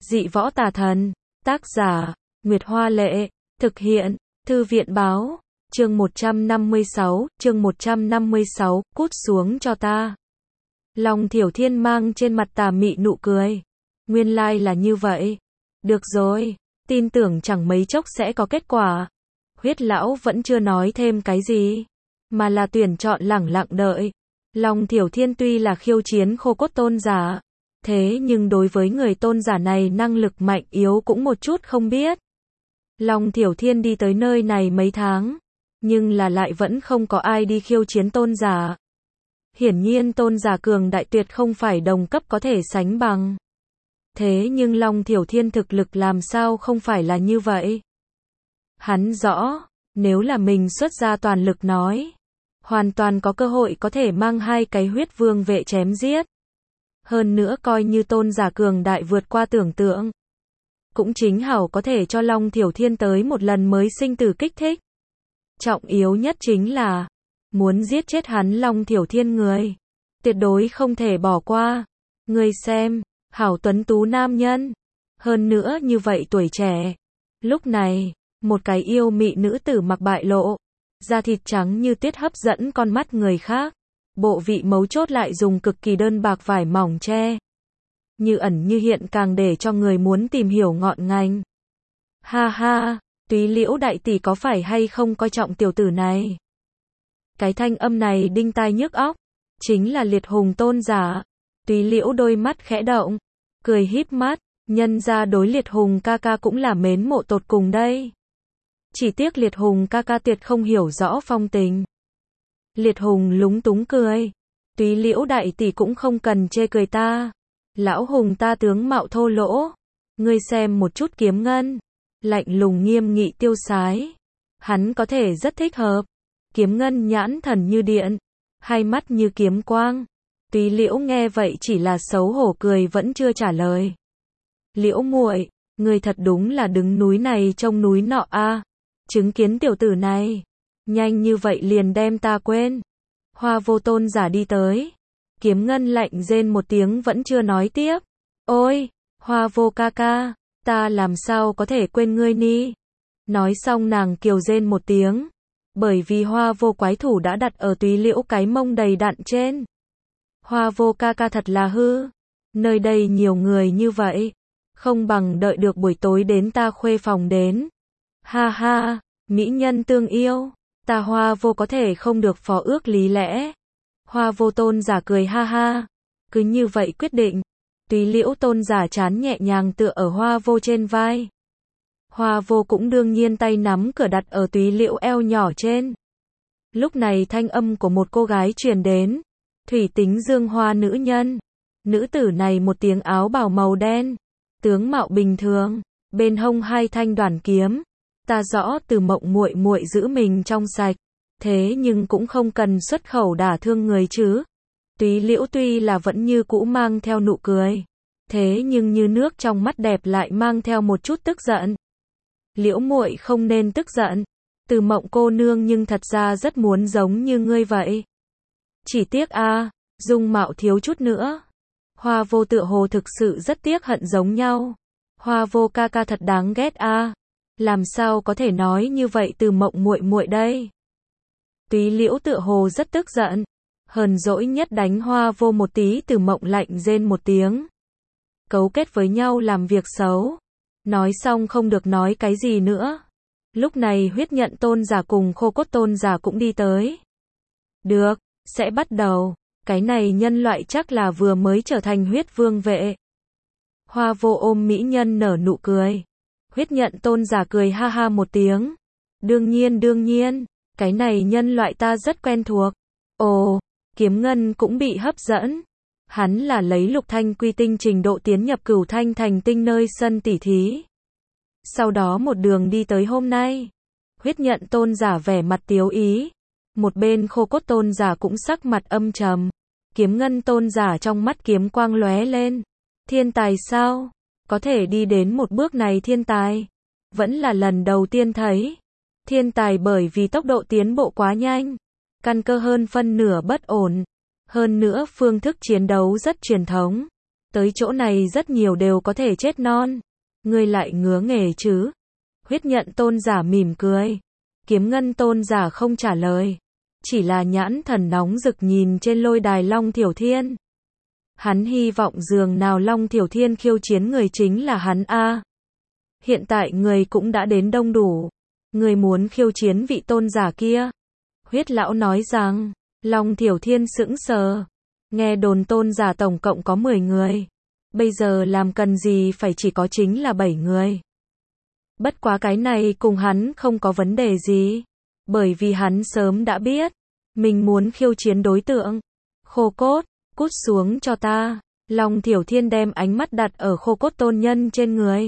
Dị võ tà thần. Tác giả, Nguyệt Hoa Lệ. Thực hiện, Thư viện Báo. Chương 156, cút xuống cho ta. Long Thiểu Thiên mang trên mặt tà mị nụ cười. Nguyên lai là như vậy. Được rồi, tin tưởng chẳng mấy chốc sẽ có kết quả. Huyết lão vẫn chưa nói thêm cái gì, mà là tuyển chọn lẳng lặng đợi. Long Thiểu Thiên tuy là khiêu chiến khô cốt tôn giả, thế nhưng đối với người tôn giả này năng lực mạnh yếu cũng một chút không biết. Long Thiểu Thiên đi tới nơi này mấy tháng, nhưng là lại vẫn không có ai đi khiêu chiến tôn giả. Hiển nhiên tôn giả cường đại tuyệt không phải đồng cấp có thể sánh bằng. Thế nhưng Long Thiểu Thiên thực lực làm sao không phải là như vậy? Hắn rõ, nếu là mình xuất ra toàn lực nói, hoàn toàn có cơ hội có thể mang hai cái huyết vương vệ chém giết. Hơn nữa coi như tôn giả cường đại vượt qua tưởng tượng, cũng chính hảo có thể cho Long Thiểu Thiên tới một lần mới sinh tử kích thích. Trọng yếu nhất chính là, muốn giết chết hắn Long Thiểu Thiên người, tuyệt đối không thể bỏ qua. Ngươi xem, hảo tuấn tú nam nhân, hơn nữa như vậy tuổi trẻ. Lúc này, một cái yêu mị nữ tử mặc bại lộ, da thịt trắng như tuyết hấp dẫn con mắt người khác. Bộ vị mấu chốt lại dùng cực kỳ đơn bạc vải mỏng che, như ẩn như hiện càng để cho người muốn tìm hiểu ngọn ngành. Ha ha, Túy Liễu đại tỷ có phải hay không coi trọng tiểu tử này? Cái thanh âm này đinh tai nhức óc, chính là Liệt Hùng tôn giả. Túy Liễu đôi mắt khẽ động, cười híp mắt, nhân ra đối Liệt Hùng ca ca cũng là mến mộ tột cùng đây. Chỉ tiếc Liệt Hùng ca ca tuyệt không hiểu rõ phong tình. Liệt Hùng lúng túng cười. Túy Liễu đại tỷ cũng không cần chê cười ta. Lão Hùng ta tướng mạo thô lỗ. Ngươi xem một chút Kiếm Ngân. Lạnh lùng nghiêm nghị tiêu sái. Hắn có thể rất thích hợp. Kiếm Ngân nhãn thần như điện, hai mắt như kiếm quang. Túy Liễu nghe vậy chỉ là xấu hổ cười vẫn chưa trả lời. Liễu muội, ngươi thật đúng là đứng núi này trông núi nọ a. Chứng kiến tiểu tử này, nhanh như vậy liền đem ta quên. Hoa Vô tôn giả đi tới. Kiếm Ngân lạnh rên một tiếng vẫn chưa nói tiếp. Ôi, Hoa Vô ca ca, ta làm sao có thể quên ngươi ni. Nói xong nàng kiều rên một tiếng. Bởi vì Hoa Vô quái thủ đã đặt ở Túy Liễu cái mông đầy đặn trên. Hoa Vô ca ca thật là hư. Nơi đây nhiều người như vậy, không bằng đợi được buổi tối đến ta khuê phòng đến. Ha ha, mỹ nhân tương yêu, ta Hoa Vô có thể không được phó ước lý lẽ. Hoa Vô tôn giả cười ha ha, cứ như vậy quyết định. Túy Liễu tôn giả chán nhẹ nhàng tựa ở Hoa Vô trên vai. Hoa Vô cũng đương nhiên tay nắm cửa đặt ở Túy Liễu eo nhỏ trên. Lúc này thanh âm của một cô gái truyền đến. Thủy tính dương hoa nữ nhân. Nữ tử này một tiếng áo bào màu đen, tướng mạo bình thường, bên hông hai thanh đoản kiếm. Ta rõ Từ Mộng muội muội giữ mình trong sạch, thế nhưng cũng không cần xuất khẩu đả thương người chứ. Túy Liễu tuy là vẫn như cũ mang theo nụ cười, thế nhưng như nước trong mắt đẹp lại mang theo một chút tức giận. Liễu muội không nên tức giận, Từ Mộng cô nương nhưng thật ra rất muốn giống như ngươi vậy. Chỉ tiếc a, dung mạo thiếu chút nữa. Hoa Vô tựa hồ thực sự rất tiếc hận giống nhau. Hoa Vô ca ca thật đáng ghét a. Làm sao có thể nói như vậy Từ Mộng muội muội đây? Túy Liễu tựa hồ rất tức giận, hờn dỗi nhất đánh Hoa Vô một tí. Từ Mộng lạnh rên một tiếng. Cấu kết với nhau làm việc xấu. Nói xong không được nói cái gì nữa. Lúc này Huyết Nhận tôn giả cùng Khô Cốt tôn giả cũng đi tới. Được, sẽ bắt đầu. Cái này nhân loại chắc là vừa mới trở thành huyết vương vệ. Hoa Vô ôm mỹ nhân nở nụ cười. Huyết Nhận tôn giả cười ha ha một tiếng. Đương nhiên, cái này nhân loại ta rất quen thuộc. Ồ, Kiếm Ngân cũng bị hấp dẫn. Hắn là lấy Lục Thanh Quy tinh trình độ tiến nhập Cửu Thanh Thành tinh nơi sân tỉ thí. Sau đó một đường đi tới hôm nay. Huyết Nhận tôn giả vẻ mặt tiếu ý. Một bên Khô Cốt tôn giả cũng sắc mặt âm trầm. Kiếm Ngân tôn giả trong mắt kiếm quang lóe lên. Thiên tài sao? Có thể đi đến một bước này thiên tài. Vẫn là lần đầu tiên thấy. Thiên tài bởi vì tốc độ tiến bộ quá nhanh. Căn cơ hơn phân nửa bất ổn. Hơn nữa phương thức chiến đấu rất truyền thống. tới chỗ này rất nhiều đều có thể chết non. Ngươi lại ngứa nghề chứ? Huyết nhận tôn giả mỉm cười. Kiếm ngân tôn giả không trả lời. Chỉ là nhãn thần nóng rực nhìn trên lôi đài Long Thiểu Thiên. Hắn hy vọng dường nào Long Thiểu Thiên khiêu chiến người chính là hắn a. Hiện tại người cũng đã đến đông đủ. Người muốn khiêu chiến vị tôn giả kia. Huyết lão nói rằng, Long Thiểu Thiên sững sờ. Nghe đồn tôn giả tổng cộng có 10 người. Bây giờ làm cần gì phải chỉ có chính là 7 người. Bất quá cái này cùng hắn không có vấn đề gì. Bởi vì hắn sớm đã biết. Mình muốn khiêu chiến đối tượng. Khô cốt, cút xuống cho ta. Long Thiểu Thiên đem ánh mắt đặt ở khô cốt tôn nhân trên người.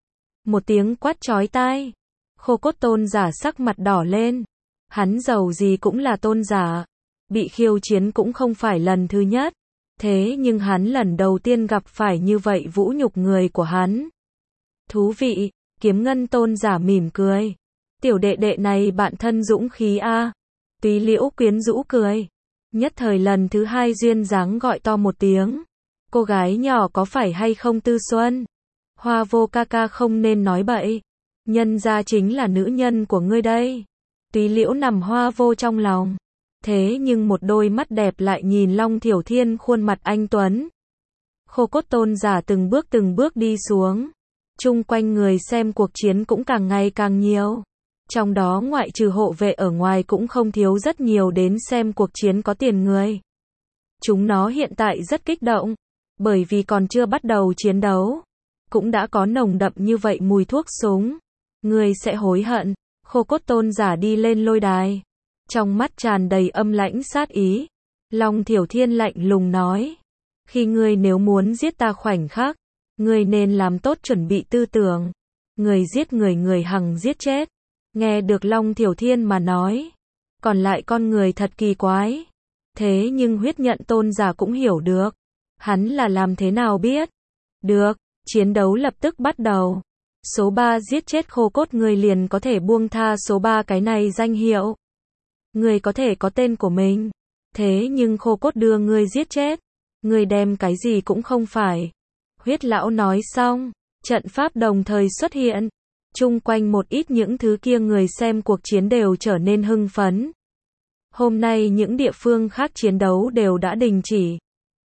Một tiếng quát chói tai. Khô cốt tôn giả sắc mặt đỏ lên. Hắn giàu gì cũng là tôn giả. Bị khiêu chiến cũng không phải lần thứ nhất. Thế nhưng hắn lần đầu tiên gặp phải như vậy vũ nhục người của hắn. Thú vị, kiếm ngân tôn giả mỉm cười. Tiểu đệ đệ này bạn thân dũng khí a. Túy Liễu quyến rũ cười. Nhất thời lần thứ hai duyên dáng gọi to một tiếng. Cô gái nhỏ có phải hay không Tư Xuân? Hoa vô ca ca không nên nói bậy. Nhân ra chính là nữ nhân của ngươi đây. Túy Liễu nằm hoa vô trong lòng. Thế nhưng một đôi mắt đẹp lại nhìn Long Thiểu Thiên khuôn mặt anh tuấn. Khô cốt tôn giả từng bước đi xuống. Chung quanh người xem cuộc chiến cũng càng ngày càng nhiều. Trong đó ngoại trừ hộ vệ ở ngoài cũng không thiếu rất nhiều đến xem cuộc chiến có tiền người. Chúng nó hiện tại rất kích động. Bởi vì còn chưa bắt đầu chiến đấu. Cũng đã có nồng đậm như vậy mùi thuốc súng. Người sẽ hối hận. Khô cốt tôn giả đi lên lôi đài. Trong mắt tràn đầy âm lãnh sát ý. Long Thiểu Thiên lạnh lùng nói. Khi ngươi nếu muốn giết ta khoảnh khắc. Ngươi nên làm tốt chuẩn bị tư tưởng. Người giết người hằng giết chết. Nghe được Long Thiểu Thiên mà nói. Còn lại con người thật kỳ quái. Thế nhưng huyết nhận tôn giả cũng hiểu được. Hắn là làm thế nào biết. Được, chiến đấu lập tức bắt đầu. Số 3 giết chết khô cốt người liền có thể buông tha số 3 cái này danh hiệu. Người có thể có tên của mình. Thế nhưng khô cốt đưa người giết chết. Người đem cái gì cũng không phải. Huyết lão nói xong. Trận pháp đồng thời xuất hiện. Chung quanh một ít những thứ kia người xem cuộc chiến đều trở nên hưng phấn. Hôm nay những địa phương khác chiến đấu đều đã đình chỉ.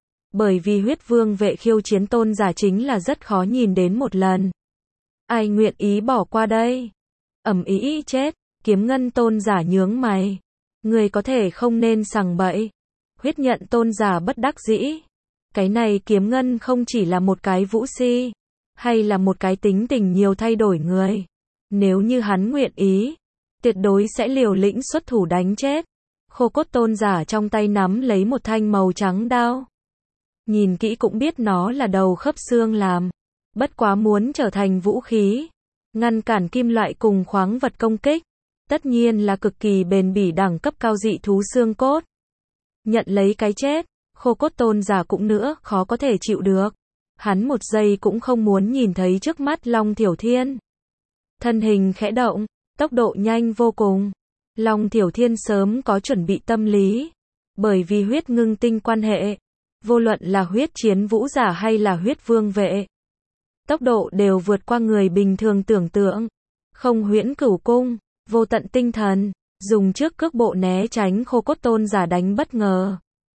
Bởi vì huyết vương vệ khiêu chiến tôn giả chính là rất khó nhìn đến một lần. Ai nguyện ý bỏ qua đây? Ầm ĩ chết, kiếm ngân tôn giả nhướng mày. Người có thể không nên sằng bậy. Huyết nhận tôn giả bất đắc dĩ. Cái này kiếm ngân không chỉ là một cái vũ si. Hay là một cái tính tình nhiều thay đổi người. Nếu như hắn nguyện ý. Tuyệt đối sẽ liều lĩnh xuất thủ đánh chết. Khô cốt tôn giả trong tay nắm lấy một thanh màu trắng đao. Nhìn kỹ cũng biết nó là đầu khớp xương làm. Bất quá muốn trở thành vũ khí. Ngăn cản kim loại cùng khoáng vật công kích. Tất nhiên là cực kỳ bền bỉ đẳng cấp cao dị thú xương cốt. Nhận lấy cái chết. Khô cốt tôn giả cũng nữa khó có thể chịu được. Hắn một giây cũng không muốn nhìn thấy trước mắt Long Thiểu Thiên. Thân hình khẽ động. Tốc độ nhanh vô cùng. Long Thiểu Thiên sớm có chuẩn bị tâm lý. Bởi vì huyết ngưng tinh quan hệ. Vô luận là huyết chiến vũ giả hay là huyết vương vệ. Tốc độ đều vượt qua người bình thường tưởng tượng. Không huyễn cửu cung, vô tận tinh thần. Dùng trước cước bộ né tránh khô cốt tôn giả đánh bất ngờ.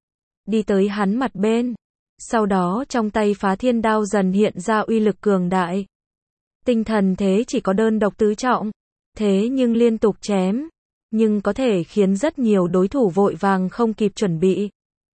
Đi tới hắn mặt bên. Sau đó trong tay phá thiên đao dần hiện ra uy lực cường đại. Tinh thần thế chỉ có đơn độc tứ trọng. Thế nhưng liên tục chém. Nhưng có thể khiến rất nhiều đối thủ vội vàng không kịp chuẩn bị.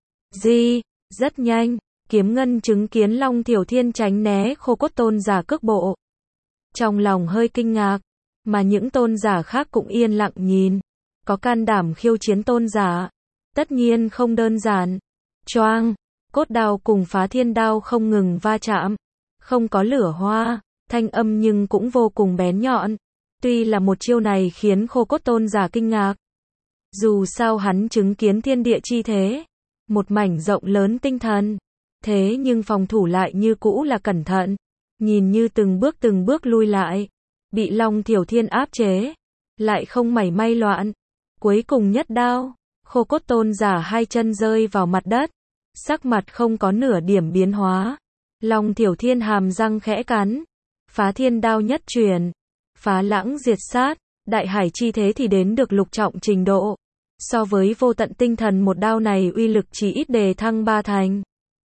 Rất nhanh, kiếm ngân chứng kiến Long Thiểu Thiên tránh né khô cốt tôn giả cước bộ. Trong lòng hơi kinh ngạc, mà những tôn giả khác cũng yên lặng nhìn. Có can đảm khiêu chiến tôn giả. Tất nhiên không đơn giản. Choang, cốt đao cùng phá thiên đao không ngừng va chạm. Không có lửa hoa, thanh âm nhưng cũng vô cùng bén nhọn. Tuy là một chiêu này khiến khô cốt tôn giả kinh ngạc. Dù sao hắn chứng kiến thiên địa chi thế. Một mảnh rộng lớn tinh thần. Thế nhưng phòng thủ lại như cũ là cẩn thận. Nhìn như từng bước lui lại. Bị Long Thiểu Thiên áp chế. Lại không mảy may loạn. Cuối cùng nhất đao. Khô cốt tôn giả hai chân rơi vào mặt đất. Sắc mặt không có nửa điểm biến hóa. Long Thiểu Thiên hàm răng khẽ cắn. Phá thiên đao nhất truyền. Phá lãng diệt sát. Đại hải chi thế thì đến được lục trọng trình độ. So với vô tận tinh thần một đao này uy lực chỉ ít đề thăng 3 thành.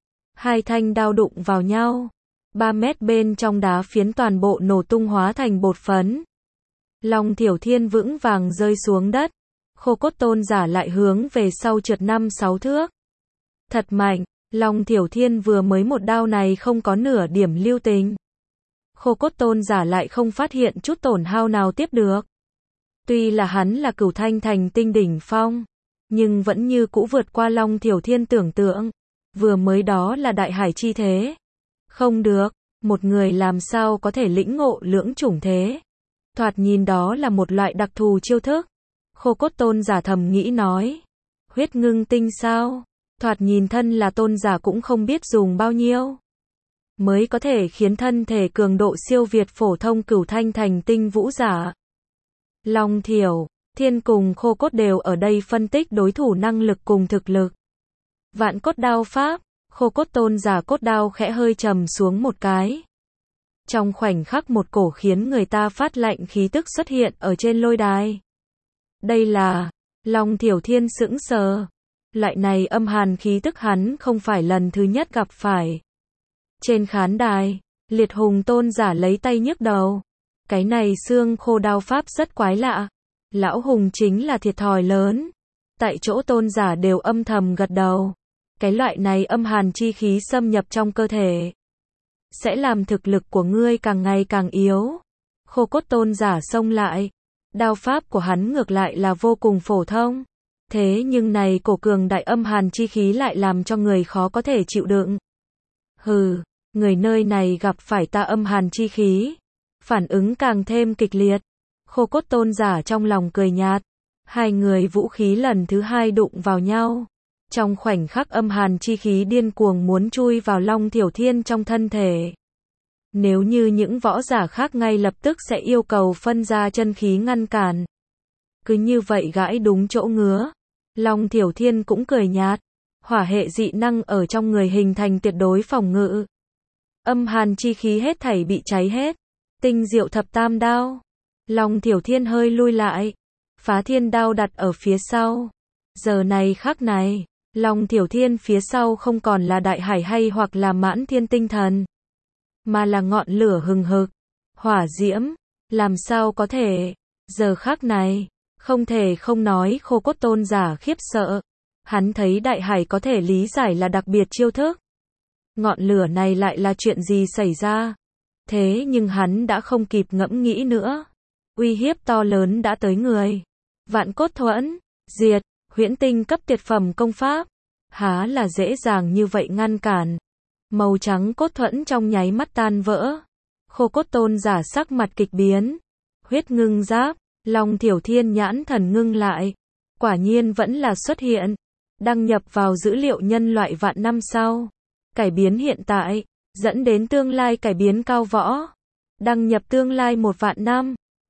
Hai thanh đao đụng vào nhau. 3 mét bên trong đá phiến toàn bộ nổ tung hóa thành bột phấn. Long Thiểu Thiên vững vàng rơi xuống đất. Khô cốt tôn giả lại hướng về sau trượt 5-6 thước. Thật mạnh, Long Thiểu Thiên vừa mới một đao này không có nửa điểm lưu tình. Khô cốt tôn giả lại không phát hiện chút tổn hao nào tiếp được. Tuy là hắn là cửu thanh thành tinh đỉnh phong, nhưng vẫn như cũ vượt qua Long Thiểu Thiên tưởng tượng. Vừa mới đó là đại hải chi thế. Không được, một người làm sao có thể lĩnh ngộ lưỡng chủng thế. Thoạt nhìn đó là một loại đặc thù chiêu thức. Khô cốt tôn giả thầm nghĩ nói. Huyết ngưng tinh sao? Thoạt nhìn thân là tôn giả cũng không biết dùng bao nhiêu. Mới có thể khiến thân thể cường độ siêu việt phổ thông cửu thanh thành tinh vũ giả. Long Thiểu Thiên cùng khô cốt đều ở đây phân tích đối thủ năng lực cùng thực lực. Vạn cốt đao pháp, khô cốt tôn giả cốt đao khẽ hơi trầm xuống một cái. Trong khoảnh khắc một cổ khiến người ta phát lạnh khí tức xuất hiện ở trên lôi đài. Đây là, Long Thiểu Thiên sững sờ. Loại này âm hàn khí tức hắn không phải lần thứ nhất gặp phải. Trên khán đài, Liệt Hùng tôn giả lấy tay nhức đầu. Cái này xương khô đao pháp rất quái lạ. Lão Hùng chính là thiệt thòi lớn. Tại chỗ tôn giả đều âm thầm gật đầu. Cái loại này âm hàn chi khí xâm nhập trong cơ thể sẽ làm thực lực của ngươi càng ngày càng yếu. Khô cốt tôn giả xông lại. Đao pháp của hắn ngược lại là vô cùng phổ thông. Thế nhưng này cổ cường đại âm hàn chi khí lại làm cho người khó có thể chịu đựng. Hừ, người nơi này gặp phải ta âm hàn chi khí. Phản ứng càng thêm kịch liệt. Khô cốt tôn giả trong lòng cười nhạt. Hai người vũ khí lần thứ hai đụng vào nhau. Trong khoảnh khắc âm hàn chi khí điên cuồng muốn chui vào Long Thiểu Thiên trong thân thể. Nếu như những võ giả khác ngay lập tức sẽ yêu cầu phân ra chân khí ngăn cản. Cứ như vậy gãi đúng chỗ ngứa. Long Thiểu Thiên cũng cười nhạt. Hỏa hệ dị năng ở trong người hình thành tuyệt đối phòng ngự. Âm hàn chi khí hết thảy bị cháy hết. Tinh diệu thập tam đao. Long Thiểu Thiên hơi lui lại. Phá thiên đao đặt ở phía sau. Giờ này khắc này, Long Thiểu Thiên phía sau không còn là đại hải hay hoặc là mãn thiên tinh thần. Mà là ngọn lửa hừng hực. Hỏa diễm. Làm sao có thể. Giờ khắc này, không thể không nói khô cốt tôn giả khiếp sợ. Hắn thấy đại hải có thể lý giải là đặc biệt chiêu thức. Ngọn lửa này lại là chuyện gì xảy ra? Thế nhưng hắn đã không kịp ngẫm nghĩ nữa. Uy hiếp to lớn đã tới người. Vạn cốt thuẫn, diệt, huyễn tinh cấp tuyệt phẩm công pháp. Há là dễ dàng như vậy ngăn cản. Màu trắng cốt thuẫn trong nháy mắt tan vỡ. Khô cốt tôn giả sắc mặt kịch biến. Huyết ngưng giáp, Long Thiểu Thiên nhãn thần ngưng lại. Quả nhiên vẫn là xuất hiện. Đăng nhập vào dữ liệu nhân loại vạn năm sau. Cải biến hiện tại, dẫn đến tương lai cải biến cao võ. Đăng nhập tương lai 1 vạn năm.